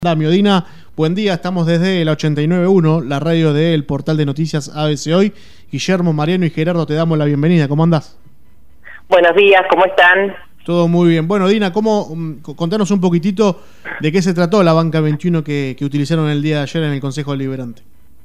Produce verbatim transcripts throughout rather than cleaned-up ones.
Damio, Dina, buen día, estamos desde la ochenta y nueve punto uno, la radio del portal de noticias A B C Hoy. Guillermo, Mariano y Gerardo, te damos la bienvenida. ¿Cómo andás? Buenos días, ¿cómo están? Todo muy bien. Bueno, Dina, ¿cómo, contanos un poquitito de qué se trató la banca veintiuno que, que utilizaron el día de ayer en el Consejo Deliberante.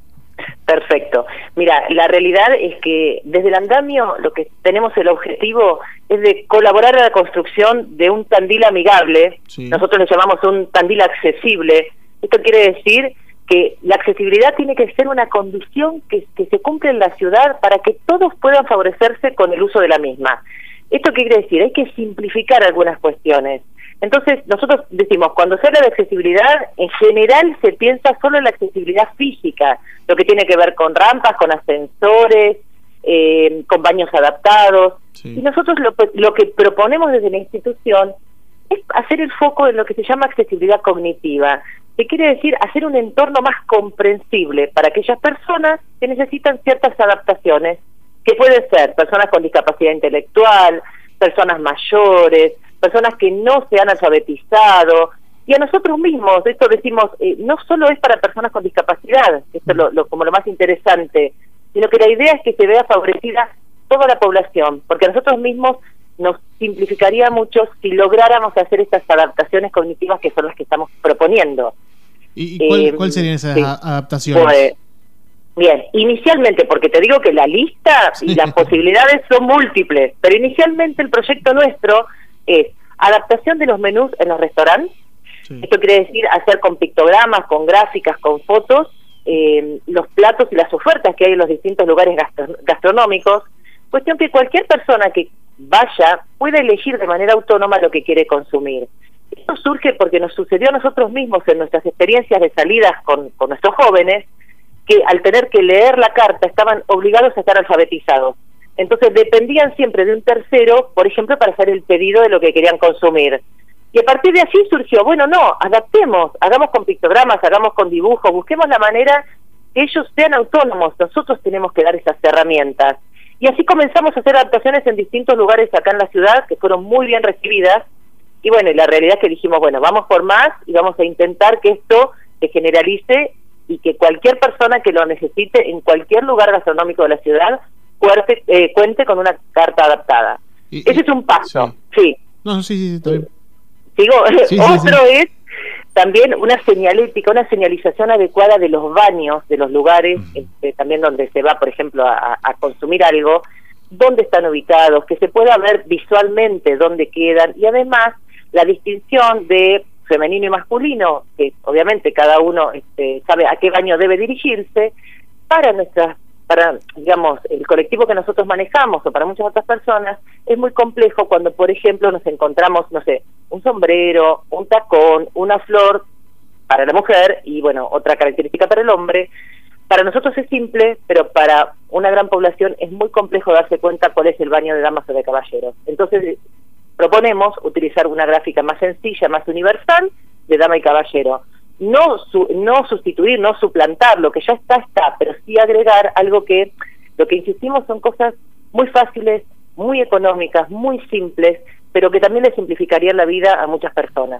Perfecto. Mira, la realidad es que desde el andamio lo que tenemos el objetivo es de colaborar a la construcción de un Tandil amigable. Sí. Nosotros le llamamos un Tandil accesible. Esto quiere decir que la accesibilidad tiene que ser una condición que, que se cumple en la ciudad para que todos puedan favorecerse con el uso de la misma. ¿Esto qué quiere decir? Hay que simplificar algunas cuestiones. Entonces, nosotros decimos, cuando se habla de accesibilidad, en general se piensa solo en la accesibilidad física, lo que tiene que ver con rampas, con ascensores, eh, con baños adaptados. Sí. Y nosotros lo, lo que proponemos desde la institución es hacer el foco en lo que se llama accesibilidad cognitiva, que quiere decir hacer un entorno más comprensible para aquellas personas que necesitan ciertas adaptaciones, que pueden ser personas con discapacidad intelectual, personas mayores, personas que no se han alfabetizado, y a nosotros mismos, esto decimos, eh, no solo es para personas con discapacidad, esto es lo, lo, como lo más interesante, sino que la idea es que se vea favorecida toda la población, porque a nosotros mismos nos simplificaría mucho si lográramos hacer estas adaptaciones cognitivas que son las que estamos proponiendo. ¿Y, y cuál, eh, cuál serían esas sí. adaptaciones? Pues, bien, inicialmente, porque te digo que la lista y las posibilidades son múltiples, pero inicialmente el proyecto nuestro es adaptación de los menús en los restaurantes. Sí. Esto quiere decir hacer con pictogramas, con gráficas, con fotos, eh, los platos y las ofertas que hay en los distintos lugares gastro gastronómicos. Cuestión que cualquier persona que vaya pueda elegir de manera autónoma lo que quiere consumir. Esto surge porque nos sucedió a nosotros mismos en nuestras experiencias de salidas con, con nuestros jóvenes, que al tener que leer la carta estaban obligados a estar alfabetizados. Entonces dependían siempre de un tercero, por ejemplo, para hacer el pedido de lo que querían consumir. Y a partir de allí surgió, bueno, no, adaptemos, hagamos con pictogramas, hagamos con dibujos, busquemos la manera que ellos sean autónomos, nosotros tenemos que dar esas herramientas. Y así comenzamos a hacer adaptaciones en distintos lugares acá en la ciudad, que fueron muy bien recibidas. Y bueno, y la realidad es que dijimos, bueno, vamos por más y vamos a intentar que esto se generalice y que cualquier persona que lo necesite en cualquier lugar gastronómico de la ciudad Cuerte, eh, cuente con una carta adaptada. Y, Ese y, es un paso, sí. sí. No, sí, sí, está bien. Sigo, sí, otro sí, sí. es también una señalética, una señalización adecuada de los baños, de los lugares, uh-huh. este, también donde se va, por ejemplo, a, a consumir algo, dónde están ubicados, que se pueda ver visualmente dónde quedan, y además la distinción de femenino y masculino, que obviamente cada uno este, sabe a qué baño debe dirigirse, para nuestras para, digamos, el colectivo que nosotros manejamos o para muchas otras personas, es muy complejo cuando, por ejemplo, nos encontramos, no sé, un sombrero, un tacón, una flor para la mujer y, bueno, otra característica para el hombre. Para nosotros es simple, pero para una gran población es muy complejo darse cuenta cuál es el baño de damas o de caballeros. Entonces, proponemos utilizar una gráfica más sencilla, más universal, de dama y caballero. No su, no sustituir, no suplantar, lo que ya está, está, pero sí agregar algo que, lo que insistimos son cosas muy fáciles, muy económicas, muy simples, pero que también le simplificarían la vida a muchas personas.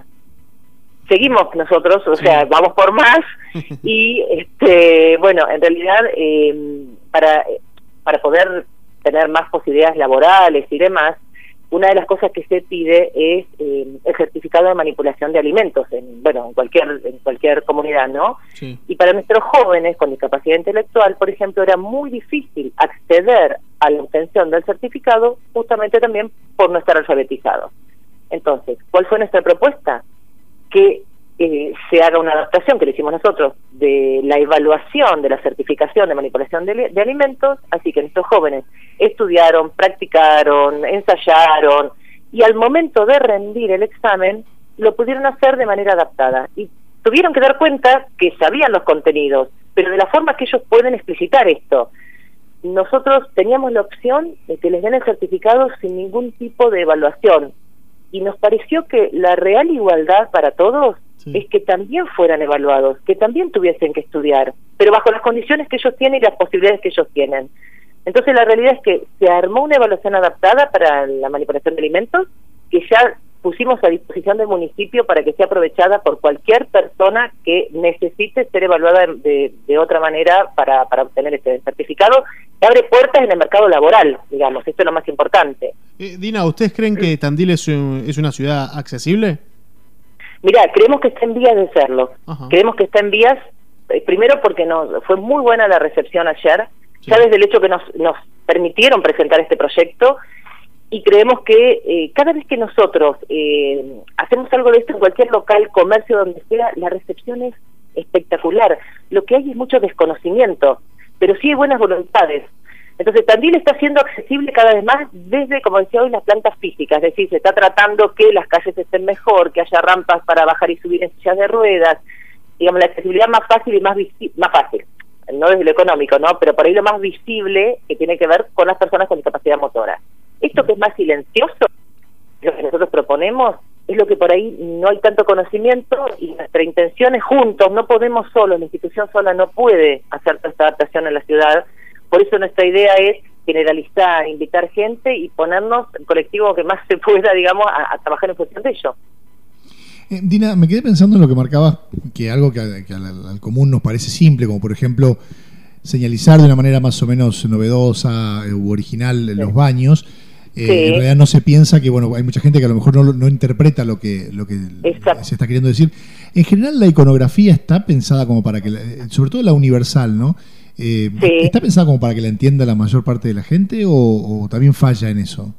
Seguimos nosotros, o sí. sea, vamos por más, y este bueno, en realidad, eh, para, para poder tener más posibilidades laborales y demás, una de las cosas que se pide es eh, el certificado de manipulación de alimentos en bueno en cualquier en cualquier comunidad, ¿no? Sí. Y para nuestros jóvenes con discapacidad intelectual, por ejemplo, era muy difícil acceder a la obtención del certificado justamente también por no estar alfabetizados. Entonces, ¿cuál fue nuestra propuesta? Que eh, se haga una adaptación, que le hicimos nosotros, de la evaluación de la certificación de manipulación de, de alimentos, así que nuestros jóvenes estudiaron, practicaron, ensayaron, y al momento de rendir el examen, lo pudieron hacer de manera adaptada, y tuvieron que dar cuenta que sabían los contenidos, pero de la forma que ellos pueden explicitar esto. Nosotros teníamos la opción de que les den el certificado sin ningún tipo de evaluación, y nos pareció que la real igualdad para todos sí. es que también fueran evaluados, que también tuviesen que estudiar, pero bajo las condiciones que ellos tienen y las posibilidades que ellos tienen. Entonces la realidad es que se armó una evaluación adaptada para la manipulación de alimentos, que ya pusimos a disposición del municipio para que sea aprovechada por cualquier persona que necesite ser evaluada de, de, de otra manera para, para obtener este certificado, que abre puertas en el mercado laboral, digamos, esto es lo más importante. Eh, Dina, ¿ustedes creen que Tandil es, un, es una ciudad accesible? Mirá, creemos que está en vías de serlo. Ajá. Creemos que está en vías, eh, primero porque nos fue muy buena la recepción ayer, sí. Ya desde el hecho que nos, nos permitieron presentar este proyecto, y creemos que eh, cada vez que nosotros eh, hacemos algo de esto en cualquier local, comercio, donde sea, la recepción es espectacular. Lo que hay es mucho desconocimiento, pero sí hay buenas voluntades. Entonces Tandil está siendo accesible cada vez más desde, como decía hoy, las plantas físicas, es decir, se está tratando que las calles estén mejor, que haya rampas para bajar y subir en sillas de ruedas, digamos, la accesibilidad más fácil y más visi- más fácil, no desde lo económico, ¿no? Pero por ahí lo más visible que tiene que ver con las personas con discapacidad motora. Esto que es más silencioso, lo que nosotros proponemos, es lo que por ahí no hay tanto conocimiento, y nuestra intención es juntos, no podemos solos, la institución sola no puede hacer toda esta adaptación en la ciudad. Por eso nuestra idea es generalizar, invitar gente y ponernos el colectivo que más se pueda, digamos, a, a trabajar en función de ello. Eh, Dina, me quedé pensando en lo que marcabas, que algo que, a, que al, al común nos parece simple, como por ejemplo señalizar de una manera más o menos novedosa u original sí. los baños. Eh, sí. En realidad no se piensa que, bueno, hay mucha gente que a lo mejor no, no interpreta lo que, lo que se está queriendo decir. En general la iconografía está pensada como para que, la, sobre todo la universal, ¿no? Eh, sí. ¿Está pensada como para que la entienda la mayor parte de la gente o, o también falla en eso?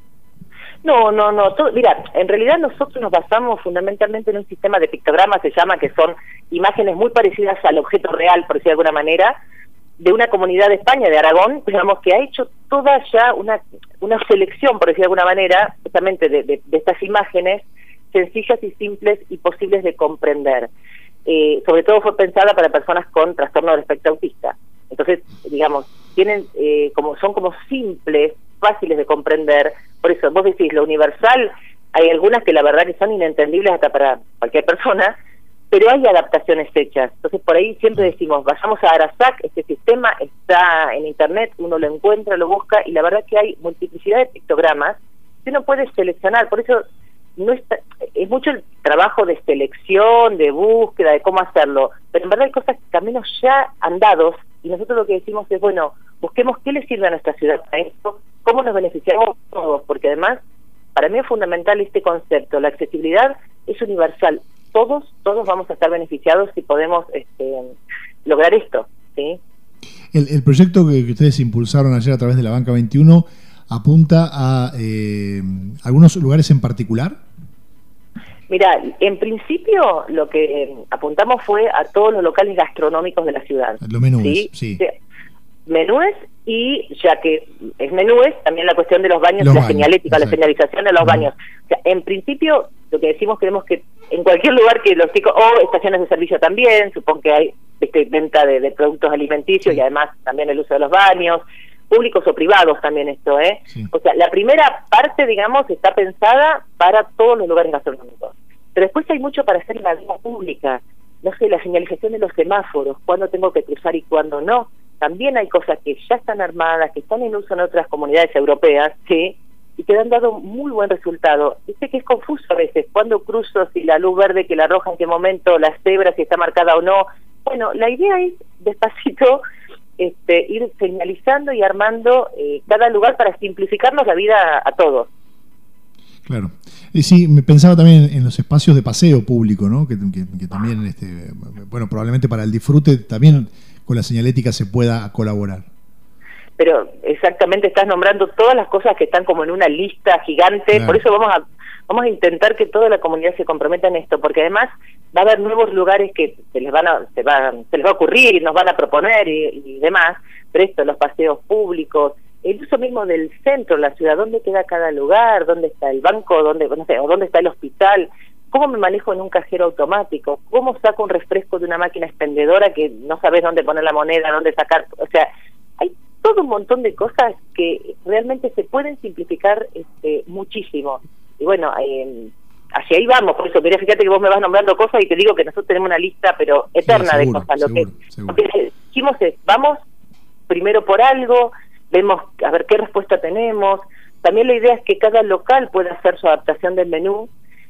No, no, no. Todo, mira, en realidad nosotros nos basamos fundamentalmente en un sistema de pictogramas, se llama, que son imágenes muy parecidas al objeto real, por decirlo de alguna manera, de una comunidad de España, de Aragón, digamos, que ha hecho toda ya una, una selección, por decirlo de alguna manera, justamente de, de, de estas imágenes sencillas y simples y posibles de comprender. Eh, sobre todo fue pensada para personas con trastorno del espectro autista. Entonces, digamos, tienen eh, como son como simples, fáciles de comprender. Por eso, vos decís, lo universal, hay algunas que la verdad que son inentendibles hasta para cualquier persona, pero hay adaptaciones hechas. Entonces, por ahí siempre decimos, vayamos a Arasac, este sistema está en internet, uno lo encuentra, lo busca, y la verdad que hay multiplicidad de pictogramas que uno puede seleccionar. Por eso no está, es mucho el trabajo de selección, de búsqueda, de cómo hacerlo, pero en verdad hay cosas, caminos ya andados, y nosotros lo que decimos es, bueno, busquemos qué le sirve a nuestra ciudad a esto, cómo nos beneficiamos todos, porque además, para mí es fundamental este concepto, la accesibilidad es universal. Todos, todos vamos a estar beneficiados si podemos este, lograr esto, ¿sí? El, el proyecto que, que ustedes impulsaron ayer a través de la Banca veintiuno apunta a eh, algunos lugares en particular. Mira, en principio lo que apuntamos fue a todos los locales gastronómicos de la ciudad. Los menúes, sí. sí. Menúes, y ya que es menúes, también la cuestión de los baños, los la baños, señalética, exacto. La señalización de los uh-huh. baños. O sea, en principio, lo que decimos, queremos que en cualquier lugar que los chicos, o estaciones de servicio también, supongo que hay este, venta de, de productos alimenticios, sí. Y además también el uso de los baños, públicos o privados también esto, ¿eh? Sí. O sea, la primera parte, digamos, está pensada para todos los lugares gastronómicos. Pero después hay mucho para hacer en la vida pública. No sé, la señalización de los semáforos, cuándo tengo que cruzar y cuándo no. También hay cosas que ya están armadas, que están en uso en otras comunidades europeas, ¿sí? Y que han dado muy buen resultado. Dice que es confuso a veces, cuándo cruzo, si la luz verde, que la roja, en qué momento, la cebra, si está marcada o no. Bueno, la idea es, despacito, este, ir señalizando y armando eh, cada lugar para simplificarnos la vida a, a todos. Claro. Y sí, me pensaba también en los espacios de paseo público, ¿no? Que, que, que también, este, bueno, probablemente para el disfrute también con la señalética se pueda colaborar. Pero exactamente, estás nombrando todas las cosas que están como en una lista gigante, claro. Por eso vamos a vamos a intentar que toda la comunidad se comprometa en esto, porque además va a haber nuevos lugares que se les van a se, va, se les va a ocurrir y nos van a proponer y, y demás, pero esto, los paseos públicos, el uso mismo del centro, la ciudad, dónde queda cada lugar, dónde está el banco, dónde, no sé, o dónde está el hospital, cómo me manejo en un cajero automático, cómo saco un refresco de una máquina expendedora que no sabes dónde poner la moneda, dónde sacar, o sea, hay todo un montón de cosas que realmente se pueden simplificar este, muchísimo. Y bueno, eh, hacia ahí vamos, por eso quería, fíjate que vos me vas nombrando cosas y te digo que nosotros tenemos una lista pero eterna, sí, seguro, de cosas. Lo seguro, que, seguro. Lo que dijimos es, vamos primero por algo, vemos a ver qué respuesta tenemos. También la idea es que cada local pueda hacer su adaptación del menú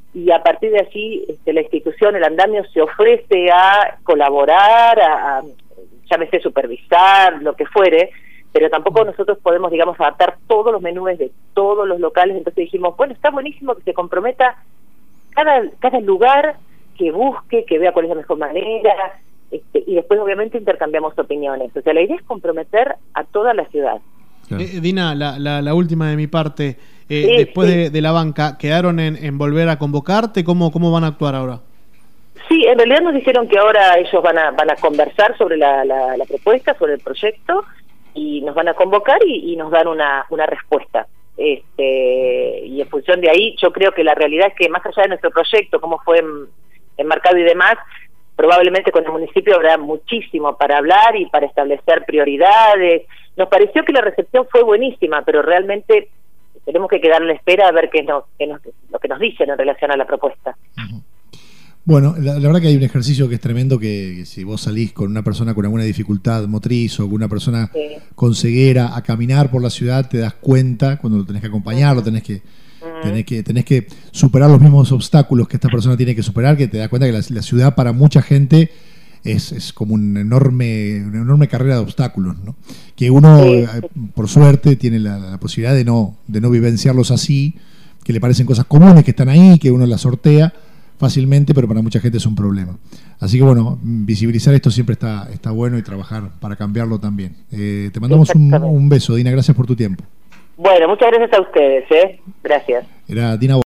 y a partir de allí este, la institución, el andamio, se ofrece a colaborar, a, a llámese supervisar, lo que fuere, pero tampoco nosotros podemos, digamos, adaptar todos los menús de todos los locales. Entonces dijimos, bueno, está buenísimo que se comprometa cada, cada lugar, que busque, que vea cuál es la mejor manera, este, y después obviamente intercambiamos opiniones. O sea, la idea es comprometer a toda la ciudad. Claro. Eh, Dina, la, la, la última de mi parte, eh, sí, después sí. De, de la banca, ¿quedaron en, en volver a convocarte? ¿Cómo, cómo van a actuar ahora? Sí, en realidad nos dijeron que ahora ellos van a van a conversar sobre la, la, la propuesta, sobre el proyecto, y nos van a convocar y, y nos dan una, una respuesta. Este, y en función de ahí, yo creo que la realidad es que más allá de nuestro proyecto, cómo fue enmarcado y demás, probablemente con el municipio habrá muchísimo para hablar y para establecer prioridades. Nos pareció que la recepción fue buenísima, pero realmente tenemos que quedar en la espera a ver qué nos, qué nos, lo que nos dicen en relación a la propuesta. Uh-huh. Bueno, la, la verdad que hay un ejercicio que es tremendo, que, que si vos salís con una persona con alguna dificultad motriz o con una persona sí. con ceguera a caminar por la ciudad, te das cuenta cuando lo tenés que acompañar, lo tenés que, uh-huh. tenés que tenés que superar los mismos obstáculos que esta persona tiene que superar, que te das cuenta que la, la ciudad para mucha gente es, es como un enorme, una enorme carrera de obstáculos, ¿no? Que uno, sí. por suerte, tiene la, la posibilidad de no, de no vivenciarlos así, que le parecen cosas comunes que están ahí, que uno las sortea fácilmente, pero para mucha gente es un problema. Así que bueno, visibilizar esto siempre está, está bueno y trabajar para cambiarlo también. Eh, te mandamos un, un beso, Dina, gracias por tu tiempo. Bueno, muchas gracias a ustedes, ¿eh? Gracias. Era Dina